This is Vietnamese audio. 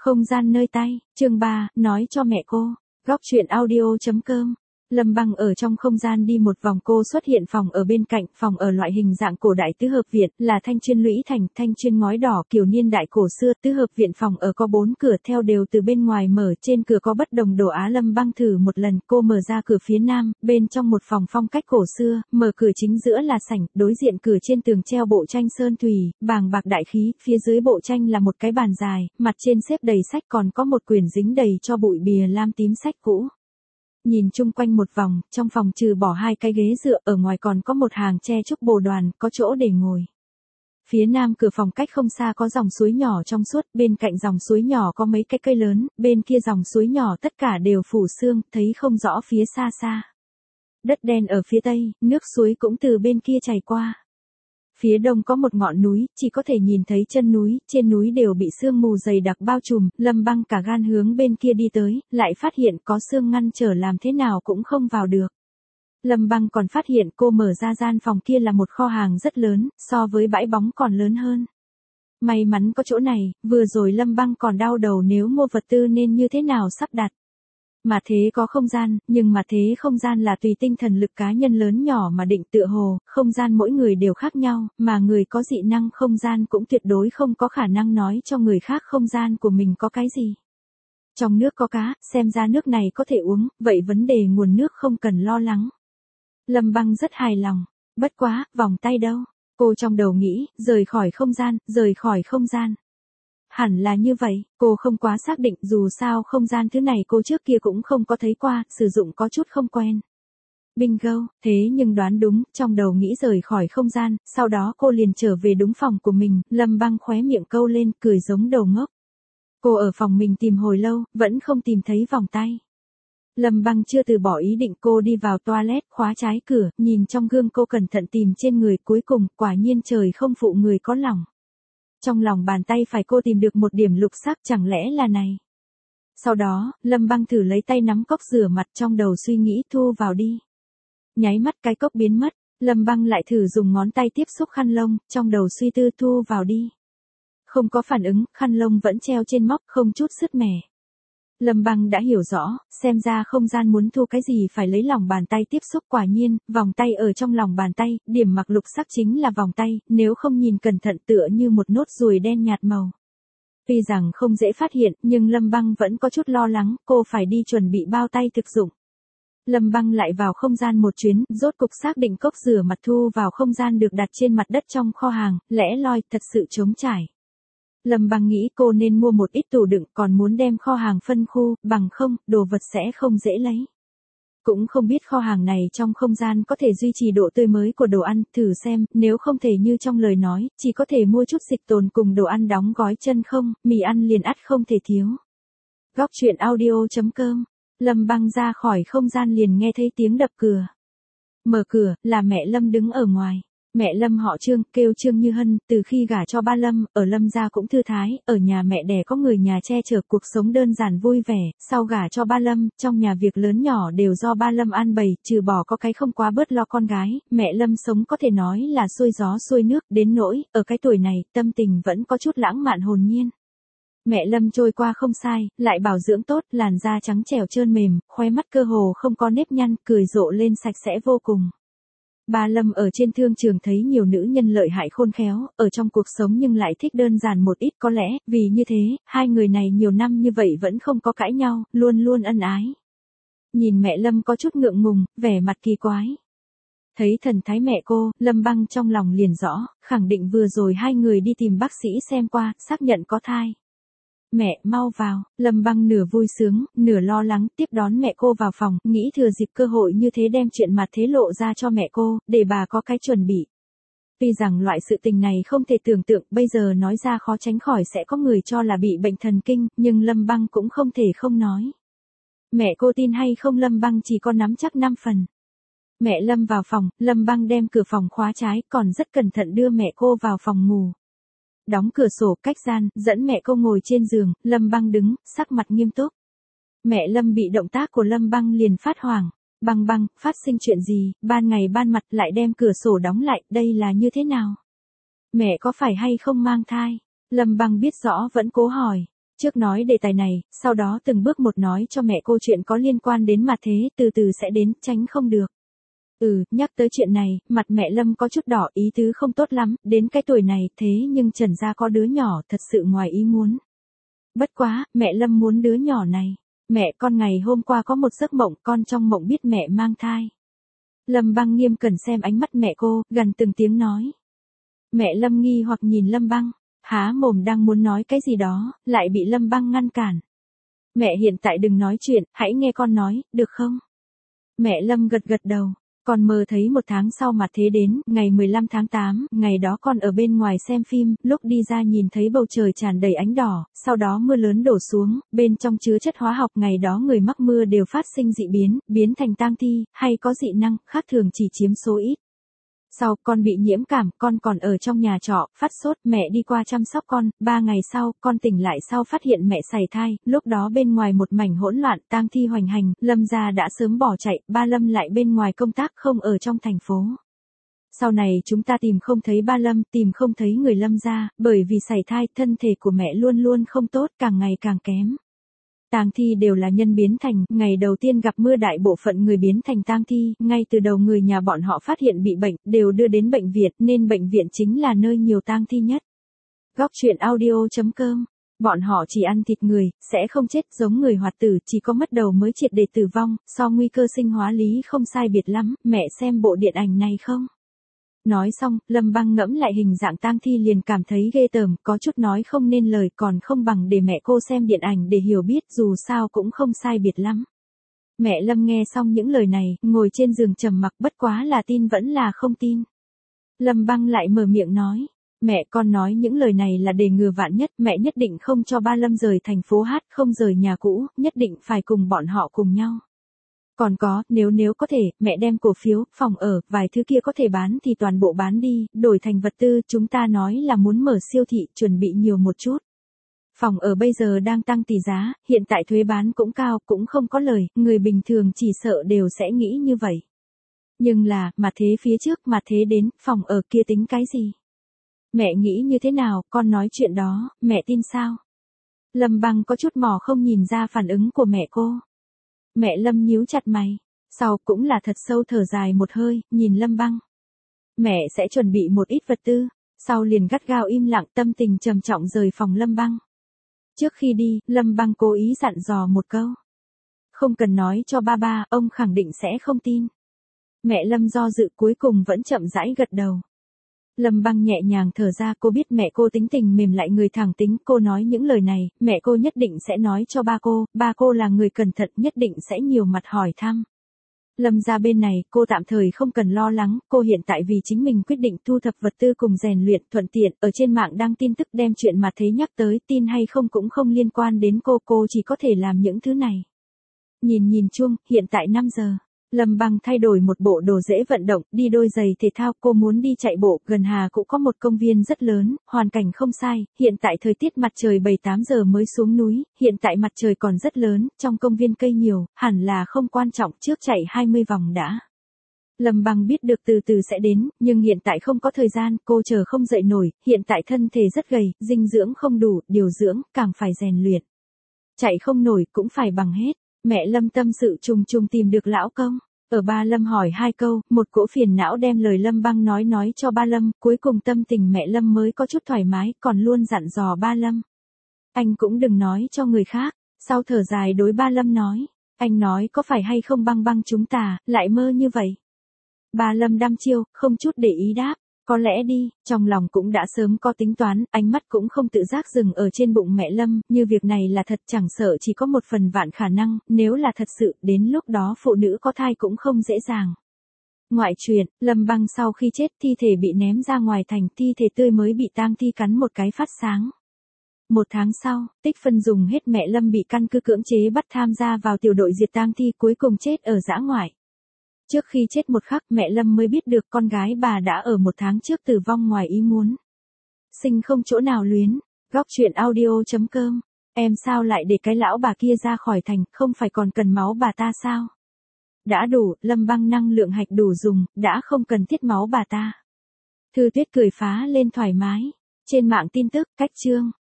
Không gian nơi tay, chương 3, nói cho mẹ cô. Góc truyện audio.com. Lâm Băng ở trong không gian đi một vòng, cô xuất hiện phòng ở bên cạnh, phòng ở loại hình dạng cổ đại tứ hợp viện, là thanh chuyên lũy thành, thanh chuyên ngói đỏ kiểu niên đại cổ xưa. Tứ hợp viện phòng ở có 4 cửa theo đều từ bên ngoài mở, trên cửa có bất đồng đồ Á. Lâm Băng thử một lần, cô mở ra cửa phía nam, bên trong một phòng phong cách cổ xưa, mở cửa chính giữa là sảnh, đối diện cửa trên tường treo bộ tranh sơn thủy, bàng bạc đại khí, phía dưới bộ tranh là một cái bàn dài, mặt trên xếp đầy sách, còn có một quyển dính đầy cho bụi bìa lam tím sách cũ. Nhìn chung quanh một vòng, trong phòng trừ bỏ 2 cái ghế dựa, ở ngoài còn có một hàng tre trúc bồ đoàn, có chỗ để ngồi. Phía nam cửa phòng cách không xa có dòng suối nhỏ trong suốt, bên cạnh dòng suối nhỏ có mấy cái cây lớn, bên kia dòng suối nhỏ tất cả đều phủ sương, thấy không rõ phía xa xa. Đất đen ở phía tây, nước suối cũng từ bên kia chảy qua. Phía đông có một ngọn núi, chỉ có thể nhìn thấy chân núi, trên núi đều bị sương mù dày đặc bao trùm. Lâm Băng cả gan hướng bên kia đi tới, lại phát hiện có sương ngăn trở, làm thế nào cũng không vào được. Lâm Băng còn phát hiện cô mở ra gian phòng kia là một kho hàng rất lớn, so với bãi bóng còn lớn hơn. May mắn có chỗ này, vừa rồi Lâm Băng còn đau đầu nếu mua vật tư nên như thế nào sắp đặt. Mà thế có không gian, nhưng mà thế không gian là tùy tinh thần lực cá nhân lớn nhỏ mà định, tựa hồ, không gian mỗi người đều khác nhau, mà người có dị năng không gian cũng tuyệt đối không có khả năng nói cho người khác không gian của mình có cái gì. Trong nước có cá, xem ra nước này có thể uống, vậy vấn đề nguồn nước không cần lo lắng. Lâm Băng rất hài lòng, bất quá, vòng tay đâu? Cô trong đầu nghĩ, rời khỏi không gian. Hẳn là như vậy, cô không quá xác định, dù sao không gian thứ này cô trước kia cũng không có thấy qua, sử dụng có chút không quen. Bingo, thế nhưng đoán đúng, trong đầu nghĩ rời khỏi không gian, sau đó cô liền trở về đúng phòng của mình. Lâm Băng khóe miệng câu lên, cười giống đầu ngốc. Cô ở phòng mình tìm hồi lâu, vẫn không tìm thấy vòng tay. Lâm Băng chưa từ bỏ ý định, cô đi vào toilet, khóa trái cửa, nhìn trong gương cô cẩn thận tìm trên người, cuối cùng, quả nhiên trời không phụ người có lòng. Trong lòng bàn tay phải cô tìm được một điểm lục sắc, chẳng lẽ là này. Sau đó, Lâm Băng thử lấy tay nắm cốc rửa mặt, trong đầu suy nghĩ thu vào đi. Nháy mắt cái cốc biến mất, Lâm Băng lại thử dùng ngón tay tiếp xúc khăn lông, trong đầu suy tư thu vào đi. Không có phản ứng, khăn lông vẫn treo trên móc, không chút sứt mẻ. Lâm Băng đã hiểu rõ, xem ra không gian muốn thu cái gì phải lấy lòng bàn tay tiếp xúc, quả nhiên, vòng tay ở trong lòng bàn tay, điểm mặc lục sắc chính là vòng tay, nếu không nhìn cẩn thận tựa như một nốt ruồi đen nhạt màu. Tuy rằng không dễ phát hiện, nhưng Lâm Băng vẫn có chút lo lắng, cô phải đi chuẩn bị bao tay thực dụng. Lâm Băng lại vào không gian một chuyến, rốt cục xác định cốc rửa mặt thu vào không gian được đặt trên mặt đất trong kho hàng, lẽ loi, thật sự trống trải. Lâm Băng nghĩ cô nên mua một ít tủ đựng, còn muốn đem kho hàng phân khu, bằng không, đồ vật sẽ không dễ lấy. Cũng không biết kho hàng này trong không gian có thể duy trì độ tươi mới của đồ ăn, thử xem, nếu không thể như trong lời nói, chỉ có thể mua chút dịch tồn cùng đồ ăn đóng gói chân không, mì ăn liền ắt không thể thiếu. Góc truyện audio.com. Lâm Băng ra khỏi không gian liền nghe thấy tiếng đập cửa. Mở cửa, là mẹ Lâm đứng ở ngoài. Mẹ Lâm họ Trương, kêu Trương Như Hân, từ khi gả cho ba Lâm, ở Lâm gia cũng thư thái, ở nhà mẹ đẻ có người nhà che chở, cuộc sống đơn giản vui vẻ. Sau gả cho ba Lâm, trong nhà việc lớn nhỏ đều do ba Lâm an bày, trừ bỏ có cái không quá bớt lo con gái, mẹ Lâm sống có thể nói là xuôi gió xuôi nước, đến nỗi, ở cái tuổi này, tâm tình vẫn có chút lãng mạn hồn nhiên. Mẹ Lâm trôi qua không sai, lại bảo dưỡng tốt, làn da trắng trẻo trơn mềm, khóe mắt cơ hồ không có nếp nhăn, cười rộ lên sạch sẽ vô cùng. Ba Lâm ở trên thương trường thấy nhiều nữ nhân lợi hại khôn khéo, ở trong cuộc sống nhưng lại thích đơn giản một ít, có lẽ, vì như thế, hai người này nhiều năm như vậy vẫn không có cãi nhau, luôn luôn ân ái. Nhìn mẹ Lâm có chút ngượng ngùng, vẻ mặt kỳ quái. Thấy thần thái mẹ cô, Lâm Băng trong lòng liền rõ, khẳng định vừa rồi hai người đi tìm bác sĩ xem qua, xác nhận có thai. Mẹ, mau vào, Lâm Băng nửa vui sướng, nửa lo lắng, tiếp đón mẹ cô vào phòng, nghĩ thừa dịp cơ hội như thế đem chuyện mặt thế lộ ra cho mẹ cô, để bà có cái chuẩn bị. Tuy rằng loại sự tình này không thể tưởng tượng, bây giờ nói ra khó tránh khỏi sẽ có người cho là bị bệnh thần kinh, nhưng Lâm Băng cũng không thể không nói. Mẹ cô tin hay không Lâm Băng chỉ có nắm chắc 5 phần. Mẹ Lâm vào phòng, Lâm Băng đem cửa phòng khóa trái, còn rất cẩn thận đưa mẹ cô vào phòng ngủ. Đóng cửa sổ cách gian, dẫn mẹ cô ngồi trên giường, Lâm Băng đứng, sắc mặt nghiêm túc. Mẹ Lâm bị động tác của Lâm Băng liền phát hoảng. Băng Băng, phát sinh chuyện gì, ban ngày ban mặt lại đem cửa sổ đóng lại, đây là như thế nào? Mẹ có phải hay không mang thai? Lâm Băng biết rõ vẫn cố hỏi. Trước nói đề tài này, sau đó từng bước một nói cho mẹ cô chuyện có liên quan đến Mặt Thế, từ từ sẽ đến, tránh không được. Nhắc tới chuyện này, mặt mẹ Lâm có chút đỏ, ý tứ không tốt lắm, đến cái tuổi này, thế nhưng Trần gia có đứa nhỏ, thật sự ngoài ý muốn. Bất quá, mẹ Lâm muốn đứa nhỏ này. Mẹ con ngày hôm qua có một giấc mộng, con trong mộng biết mẹ mang thai. Lâm Băng nghiêm cẩn xem ánh mắt mẹ cô, gần từng tiếng nói. Mẹ Lâm nghi hoặc nhìn Lâm Băng, há mồm đang muốn nói cái gì đó, lại bị Lâm Băng ngăn cản. Mẹ hiện tại đừng nói chuyện, hãy nghe con nói, được không? Mẹ Lâm gật gật đầu. Con mơ thấy một tháng sau Mặt Thế đến, ngày 15 tháng 8, ngày đó con ở bên ngoài xem phim, lúc đi ra nhìn thấy bầu trời tràn đầy ánh đỏ, sau đó mưa lớn đổ xuống, bên trong chứa chất hóa học, ngày đó người mắc mưa đều phát sinh dị biến, biến thành tang thi, hay có dị năng, khác thường chỉ chiếm số ít. Sau, con bị nhiễm cảm, con còn ở trong nhà trọ, phát sốt, mẹ đi qua chăm sóc con, 3 ngày sau, con tỉnh lại sau phát hiện mẹ sảy thai, lúc đó bên ngoài một mảnh hỗn loạn, tang thi hoành hành, Lâm gia đã sớm bỏ chạy, ba Lâm lại bên ngoài công tác không ở trong thành phố. Sau này chúng ta tìm không thấy ba Lâm, tìm không thấy người Lâm gia, bởi vì sảy thai, thân thể của mẹ luôn luôn không tốt, càng ngày càng kém. Tang thi đều là nhân biến thành, ngày đầu tiên gặp mưa đại bộ phận người biến thành tang thi, ngay từ đầu người nhà bọn họ phát hiện bị bệnh, đều đưa đến bệnh viện, nên bệnh viện chính là nơi nhiều tang thi nhất. Góc truyện audio.com. Bọn họ chỉ ăn thịt người, sẽ không chết giống người hoạt tử, chỉ có mất đầu mới triệt để tử vong, so nguy cơ sinh hóa lý không sai biệt lắm, mẹ xem bộ điện ảnh này không? Nói xong, Lâm Băng ngẫm lại hình dạng tang thi liền cảm thấy ghê tởm, có chút nói không nên lời, còn không bằng để mẹ cô xem điện ảnh để hiểu biết, dù sao cũng không sai biệt lắm. Mẹ Lâm nghe xong những lời này, ngồi trên giường trầm mặc, bất quá là tin vẫn là không tin. Lâm Băng lại mở miệng nói, mẹ con nói những lời này là để ngừa vạn nhất, mẹ nhất định không cho ba Lâm rời thành phố Hát, không rời nhà cũ, nhất định phải cùng bọn họ cùng nhau. Còn có, nếu có thể, mẹ đem cổ phiếu, phòng ở, vài thứ kia có thể bán thì toàn bộ bán đi, đổi thành vật tư, chúng ta nói là muốn mở siêu thị, chuẩn bị nhiều một chút. Phòng ở bây giờ đang tăng tỷ giá, hiện tại thuế bán cũng cao, cũng không có lời, người bình thường chỉ sợ đều sẽ nghĩ như vậy. Nhưng là, Mặt Thế phía trước, Mặt Thế đến, phòng ở kia tính cái gì? Mẹ nghĩ như thế nào, con nói chuyện đó, mẹ tin sao? Lâm Băng có chút mò không nhìn ra phản ứng của mẹ cô. Mẹ Lâm nhíu chặt mày, sau cũng là thật sâu thở dài một hơi, nhìn Lâm Băng. Mẹ sẽ chuẩn bị một ít vật tư, sau liền gắt gao im lặng, tâm tình trầm trọng rời phòng Lâm Băng. Trước khi đi, Lâm Băng cố ý dặn dò một câu. Không cần nói cho ba, ông khẳng định sẽ không tin. Mẹ Lâm do dự cuối cùng vẫn chậm rãi gật đầu. Lâm Băng nhẹ nhàng thở ra, cô biết mẹ cô tính tình mềm lại người thẳng tính, cô nói những lời này, mẹ cô nhất định sẽ nói cho ba cô là người cẩn thận, nhất định sẽ nhiều mặt hỏi thăm. Lâm gia bên này, cô tạm thời không cần lo lắng, cô hiện tại vì chính mình quyết định thu thập vật tư cùng rèn luyện, thuận tiện, ở trên mạng đăng tin tức đem chuyện Mặt Thế nhắc tới, tin hay không cũng không liên quan đến cô chỉ có thể làm những thứ này. Nhìn chuông, hiện tại 5 giờ. Lâm Băng thay đổi một bộ đồ dễ vận động, đi đôi giày thể thao, cô muốn đi chạy bộ, gần Hà cũng có một công viên rất lớn, hoàn cảnh không sai, hiện tại thời tiết mặt trời 7-8 giờ mới xuống núi, hiện tại mặt trời còn rất lớn, trong công viên cây nhiều, hẳn là không quan trọng, trước chạy 20 vòng đã. Lâm Băng biết được từ từ sẽ đến, nhưng hiện tại không có thời gian, cô chờ không dậy nổi, hiện tại thân thể rất gầy, dinh dưỡng không đủ, điều dưỡng, càng phải rèn luyện. Chạy không nổi cũng phải bằng hết. Mẹ Lâm tâm sự trùng tìm được lão công. Ở ba Lâm hỏi 2 câu, một cỗ phiền não đem lời Lâm Băng nói cho ba Lâm, cuối cùng tâm tình mẹ Lâm mới có chút thoải mái, còn luôn dặn dò ba Lâm. Anh cũng đừng nói cho người khác, sau thở dài đối ba Lâm nói, anh nói có phải hay không Băng chúng ta, lại mơ như vậy. Ba Lâm đăm chiêu, không chút để ý đáp. Có lẽ đi, trong lòng cũng đã sớm có tính toán, ánh mắt cũng không tự giác dừng ở trên bụng mẹ Lâm, như việc này là thật chẳng sợ chỉ có 1 phần vạn khả năng, nếu là thật sự, đến lúc đó phụ nữ có thai cũng không dễ dàng. Ngoại truyện, Lâm Băng sau khi chết thi thể bị ném ra ngoài thành, thi thể tươi mới bị tang thi cắn một cái phát sáng. 1 tháng sau, Tích Phân dùng hết mẹ Lâm bị căn cứ cưỡng chế bắt tham gia vào tiểu đội diệt tang thi, cuối cùng chết ở dã ngoại. Trước khi chết một khắc, mẹ Lâm mới biết được con gái bà đã ở 1 tháng trước tử vong ngoài ý muốn. Sinh không chỗ nào luyến. Góc truyện audio.com. Em sao lại để cái lão bà kia ra khỏi thành, không phải còn cần máu bà ta sao? Đã đủ, Lâm Băng năng lượng hạch đủ dùng, đã không cần thiết máu bà ta. Thư Tuyết cười phá lên thoải mái. Trên mạng tin tức, cách chương.